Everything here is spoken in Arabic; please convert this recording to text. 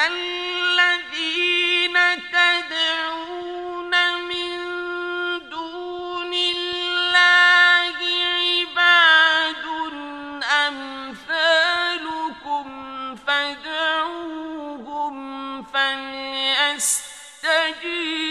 الذين تدعون من دون الله عباد أمثالكم فادعوهم فليستجيبوا